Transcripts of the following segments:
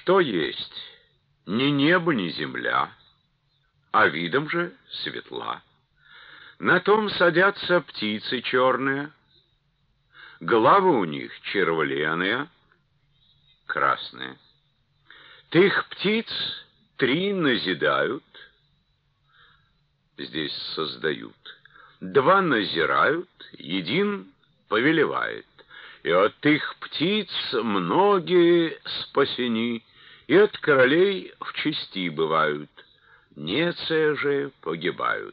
что есть ни небо, ни земля, а видом же светла. На том садятся птицы черные, головы у них червленые, красные. Тых птиц 3 назидают, здесь создают, 2 назирают, 1 повелевает. И от тых птиц многие спасени, и от королей в чести бывают, неце же погибают.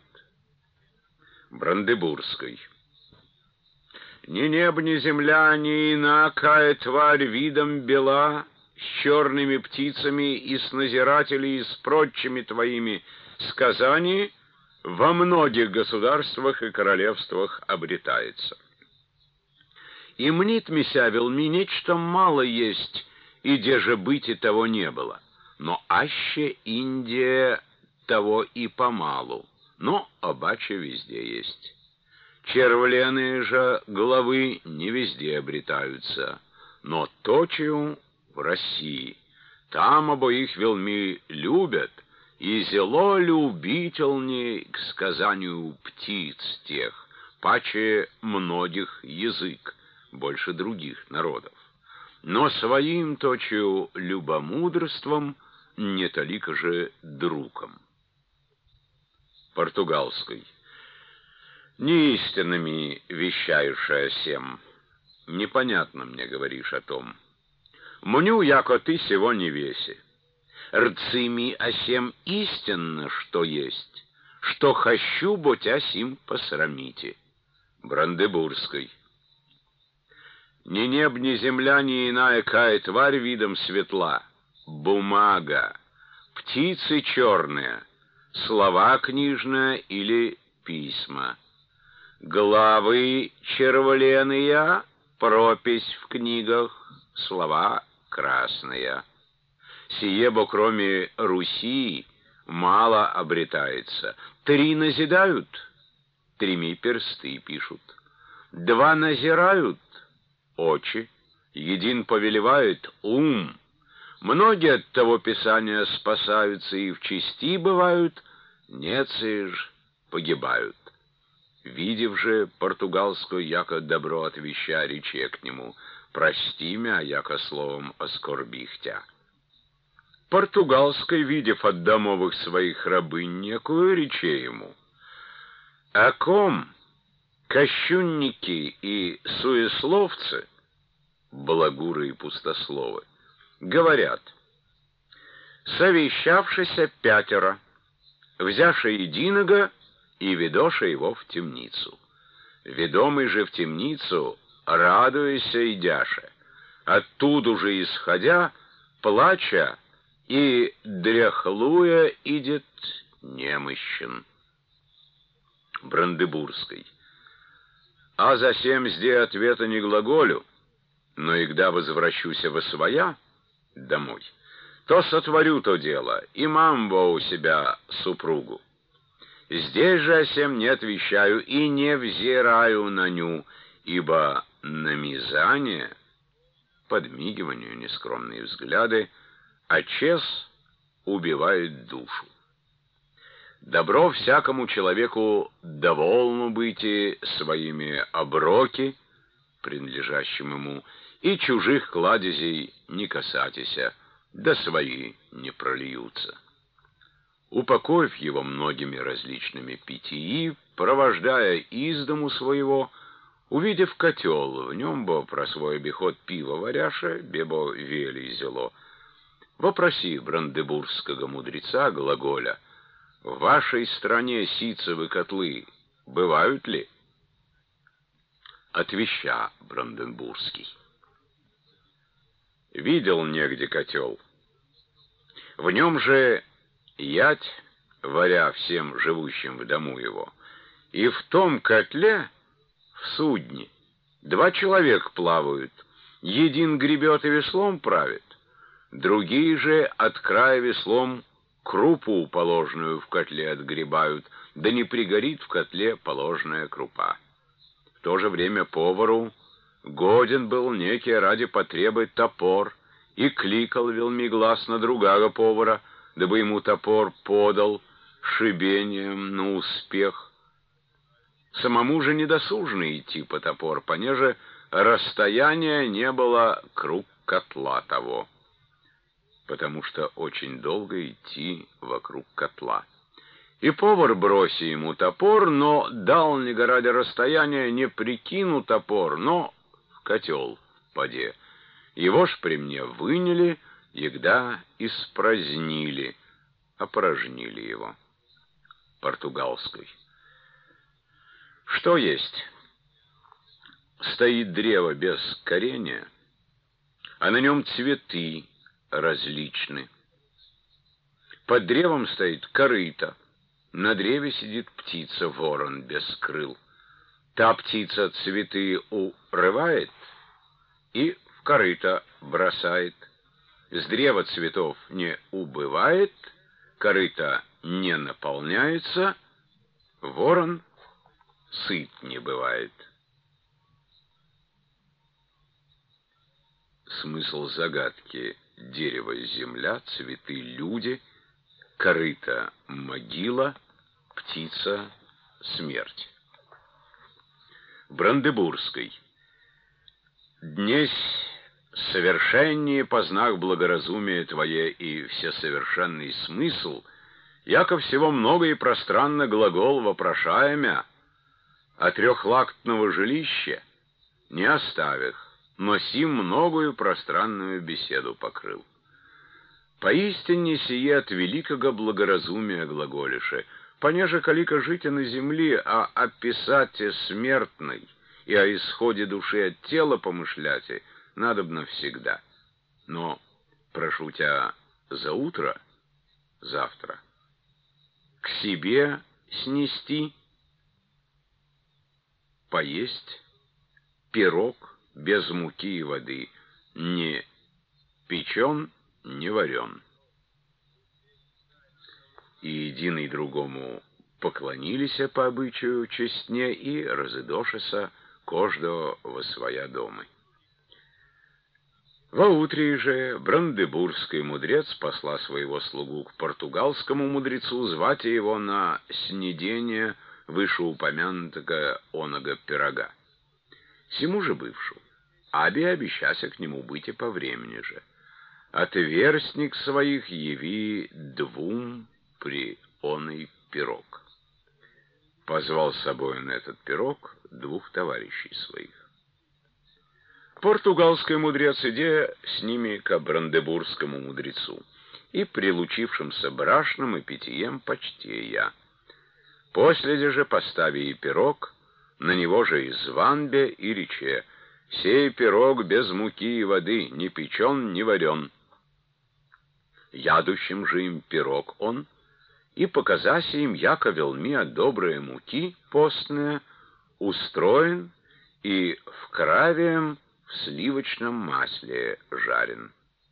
Брандебургской. Ни небо, ни земля, ни инакая тварь видом бела, с черными птицами и с назирателей, и с прочими твоими сказаний во многих государствах и королевствах обретается. И мнит мися велми нечто мало есть, и где же быть и того не было, но аще Индия того и помалу, но обаче везде есть. Червленые же головы не везде обретаются, но точию в России. Там обоих велми любят, и зело любительней к сказанию птиц тех, паче многих язык, больше других народов. Но своим точию любомудрством не толико же другом. Португалской. Неистинными вещаешь о сем, непонятно мне говоришь о том. Мню, яко ты сего не веси. Рцими о сем истинно, что есть, что хочу, бо тя сим посрамите. Брандебургской. Ни неб, ни земля, ни иная кая тварь видом светла, бумага, птицы черные, слова книжные или письма, главы червленые, пропись в книгах, слова красные. Сие, бо кроме Руси, мало обретается. 3 назидают, 3 персты пишут. 2 назирают, очи. 1 повелевает, ум. Многие от того писания спасаются и в чести бывают, нецы ж погибают. Видев же португалскую, яко добро отвеща, рече к нему, прости мя, яко словом оскорбих тя. Португалской, видев от домовых своих рабынь некую, рече ему, о ком кощунники и суесловцы, балагуры и пустословы, говорят, совещавшися 5, взяша единого и ведоша его в темницу. Ведомый же в темницу, радуяся идяше, оттуда же исходя, плача и дряхлуя идет немыщен. Брандебургской. А за сем зде ответа не глаголю, но и когда возвращуся во своя домой, то сотворю то дело, и мамбо у себя супругу. Здесь же о сем не отвечаю и не взираю на ню, ибо намизание, подмигиванию нескромные взгляды, а чес убивает душу. Добро всякому человеку довольно быть и своими оброки, принадлежащим ему, и чужих кладезей не касайтеся, да свои не прольются. Упокоив его многими различными питьи, провождая из дому своего, увидев котел, в нем бо про свой обиход пиво варяше, бебо вели зело, вопроси брандебургского мудреца глаголя, в вашей стране ситцевы котлы бывают ли? Отвеща Бранденбургский. Видел негде котел. В нем же ять, варя всем живущим в дому его, и в том котле, в судне, 2 человека плавают, 1 гребет и веслом правит, другие же от края веслом крупу положенную в котле отгребают, да не пригорит в котле положенная крупа. В то же время повару годен был некий ради потребы топор, и кликал велми гласно другого повара, дабы ему топор подал шибением на успех. Самому же недосужно идти по топор, понеже расстояние не было круг котла того, потому что очень долго идти вокруг котла. И повар броси ему топор, но дал не ради расстояния, не прикину топор, но в котел поде. Его ж при мне выняли, егда испразднили, опорожнили его. Португалской. Что есть? Стоит древо без коренья, а на нем цветы различны. Под древом стоит корыто, на древе сидит птица, ворон без крыл. Та птица цветы урывает и в корыто бросает. С древа цветов не убывает, корыто не наполняется, ворон сыт не бывает. Смысл загадки: дерево — земля, цветы — люди, корыто — могила, птица — смерть. Брандебургской. Днесь совершеннее познах благоразумие твое и всесовершенный смысл, яко всего много и пространно глагол вопрошаемя, а трехлактного жилища не оставих, но сим многою пространную беседу покрыл. Поистине сие от великого благоразумия глаголише, понеже калика жите на земле, а описате смертной и о исходе души от тела помышляте, надобно всегда. Но прошу тебя за утро, завтра, к себе снести, поесть пирог без муки и воды, не печен, не варен. И единый другому поклонились по обычаю честне и разыдошися кождого во своя домы. Воутре же брандебургский мудрец посла своего слугу к португалскому мудрецу звать его на снедение вышеупомянутого оного пирога. Сему же бывшу, аби обещася к нему быть и по времени же. Отверстник своих яви двум при оный пирог. Позвал с собой на этот пирог двух товарищей своих. Португалский мудрец, идя с ними к брандебургскому мудрецу, и прилучившимся брашным и питьем почтея. После же постави и пирог, на него же и званбе, и рече: «Сей пирог без муки и воды, ни печен, ни варен». Ядущим же им пирог он, и показася им, яко велми от добрые муки постные, устроен и в кравием в сливочном масле жарен.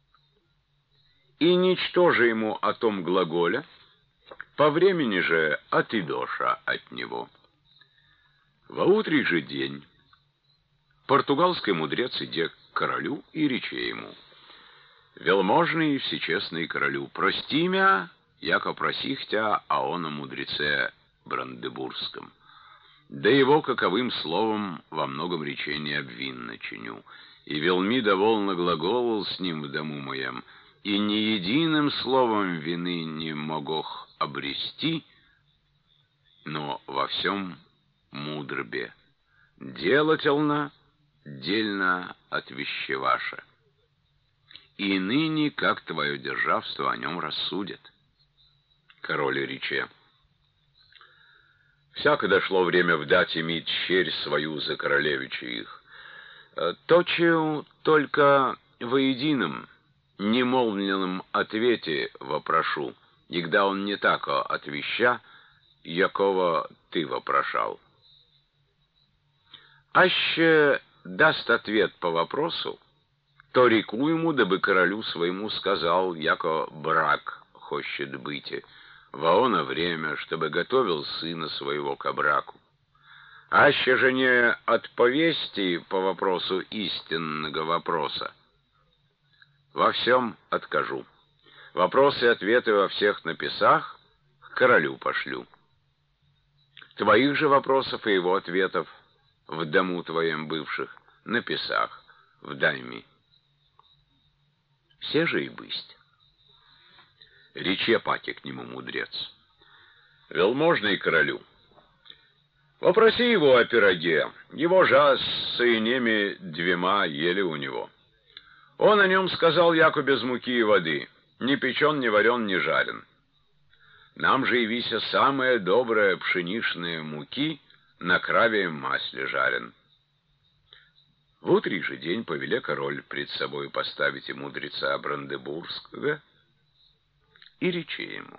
И ничто же ему о том глаголе, по времени же отидоша от него. Во утрий же день португалский мудрец иде к королю и рече ему: «Велможный и всечестный королю, прости мя, яко просих тя о оном мудреце брандебургском. Да его каковым словом во многом речении обвинно чиню, и велми довольно глаголал с ним в дому моем, и ни единым словом вины не могох обрести, но во всем мудрбе. Делательно, дельно отвещеваша. И ныне, как твое державство, о нем рассудят». Король рече: «Всяко дошло время вдать иметь черь свою за королевича их. Точил только воедином, немолвленном ответе вопрошу, егда он не тако отвеща, якого ты вопрошал. Аще даст ответ по вопросу, то реку ему, дабы королю своему сказал, яко брак хочет быть, во оно время, чтобы готовил сына своего к браку. Аще же не отповести по вопросу истинного вопроса, во всем откажу. Вопросы и ответы во всех написах к королю пошлю. Твоих же вопросов и его ответов в дому твоем бывших написах в дайми. Все же и бысть. Рече паки к нему мудрец. Велможный королю, вопроси его о пироге, его же с иными двумя ели у него. Он о нем сказал, яко без муки и воды, ни печен, ни варен, ни жарен. Нам же явися самая добрая пшеничная муки на кравием масле жарен. В утрий же день повеле король пред собой поставить и мудреца Брандебургского, и рече ему: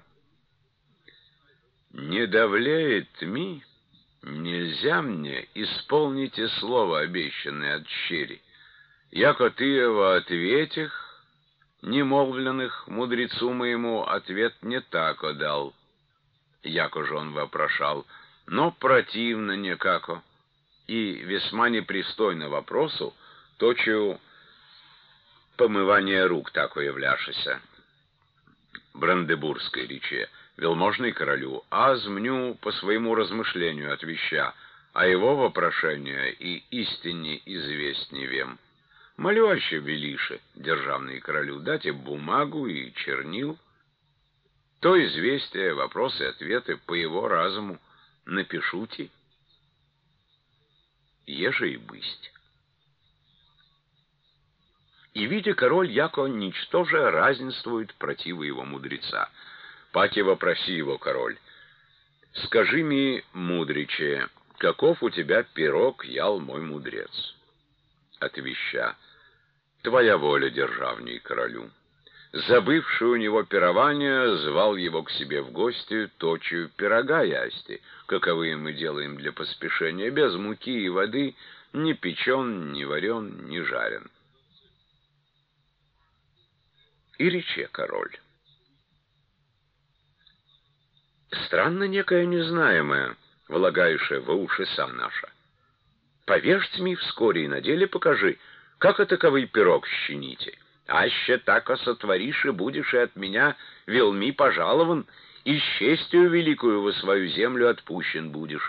«Не давлеет ми, нельзя мне исполнить и слово обещанное от щери, яко ты его ответих, немолвленных мудрецу моему ответ не так отдал, яко же он вопрошал, но противно некако, и весьма непристойно вопросу, точу помывание рук тако являшися». Брандебургской рече: «Велможный королю, аз мню по своему размышлению отвеща, а его вопрошение и истине известни вем. Молю аще велише, державный королю, дайте бумагу и чернил, то известие, вопросы и ответы по его разуму напишуте, еже и бысть». И, видя король, яко ничтоже разнствует противы его мудреца, паки вопроси его король: «Скажи ми, мудриче, каков у тебя пирог ял мой мудрец?» Отвеща: «Твоя воля, державней королю». Забывший у него пирование, звал его к себе в гости точию пирога ясти, каковые мы делаем для поспешения, без муки и воды, ни печен, ни варен, ни жарен. И рече король: «Странно некое незнаемое, влагающее во уши сам наша. Повежьте ми вскоре и на деле покажи, как и таковый пирог щините. Аще тако сотворишь и будешь и от меня велми пожалован, и с честью великую во свою землю отпущен будешь.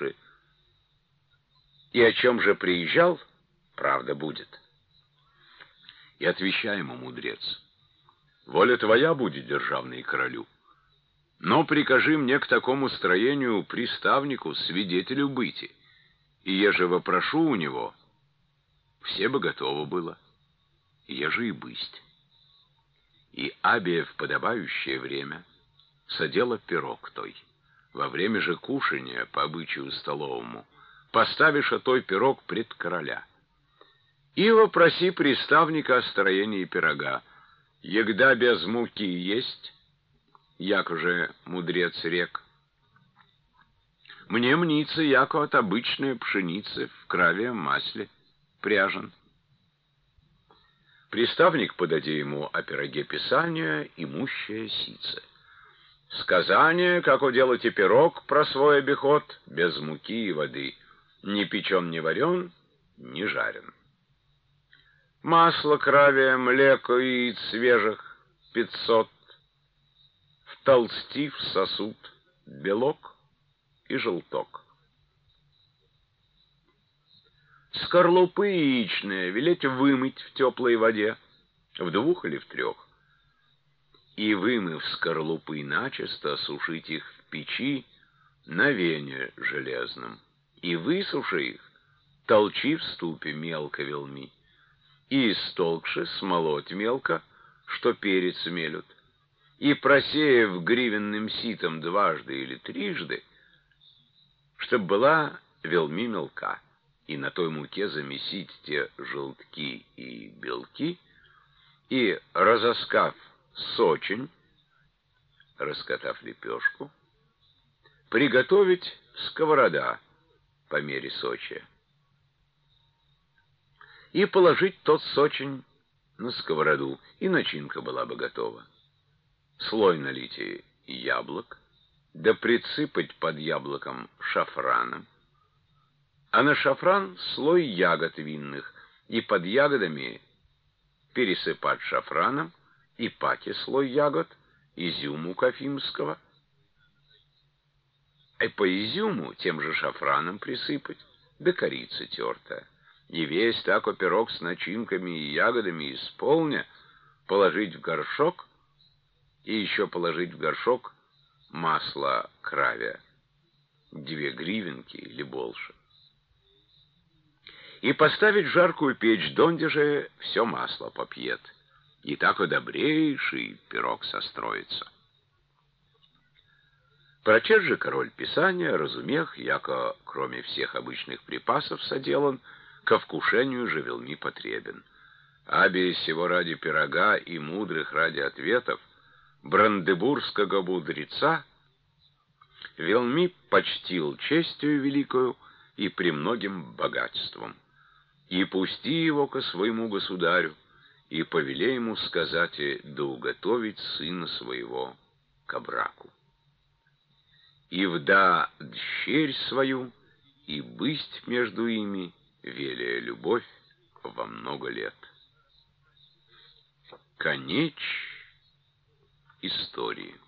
И о чем же приезжал, правда будет». И отвечай ему мудрец: «Воля твоя будет, державный королю, но прикажи мне к такому строению приставнику, свидетелю быти, и еже вопрошу у него, все бы готово было, еже и бысть». И абе в подобающее время садела пирог той. Во время же кушания, по обычаю столовому, поставишь той пирог пред короля. И вопроси приставника о строении пирога, егда без муки есть, яко же мудрец рек. Мне мнится, яко от обычной пшеницы в кравием масле пряжен. Приставник подади ему о пироге писания, имущее сице. Сказание, как уделать и пирог про свой обиход, без муки и воды, ни печен, ни варен, ни жарен. Масло кравие, млеко и яиц свежих 500, втолсти в сосуд белок и желток. Скорлупы яичные велеть вымыть в теплой воде, в 2 или в 3, и, вымыв скорлупы начисто, сушить их в печи на вене железном, и, высуши их, толчи в ступе мелко велми, и истолкши смолоть мелко, что перец мелют, и, просеяв гривенным ситом 2 или 3, чтоб была велми мелка, и на той муке замесить те желтки и белки, и, разоскав сочень, раскатав лепешку, приготовить сковорода по мере сочия, и положить тот сочень на сковороду, и начинка была бы готова. Слой налить яблок, да присыпать под яблоком шафраном, а на шафран слой ягод винных, и под ягодами пересыпать шафраном и паки слой ягод, изюму кафимского, и по изюму тем же шафраном присыпать, да корица тертая. И весь тако пирог с начинками и ягодами исполня положить в горшок, и еще положить в горшок масло кравя, 2 гривенки или больше. И поставить в жаркую печь, донде же все масло попьет. И тако добрейший пирог состроится. Прочел же король писания, разумех, яко, кроме всех обычных припасов соделан, ко вкушению же велми потребен. Аби сего ради пирога и мудрых ради ответов, брандебургского мудреца велми почтил честью великою и премногим богатством. И пусти его ко своему государю, и повелей ему сказать, да уготовить сына своего ко браку. И вда дщерь свою, и бысть между ими, велия любовь во много лет. Конец истории.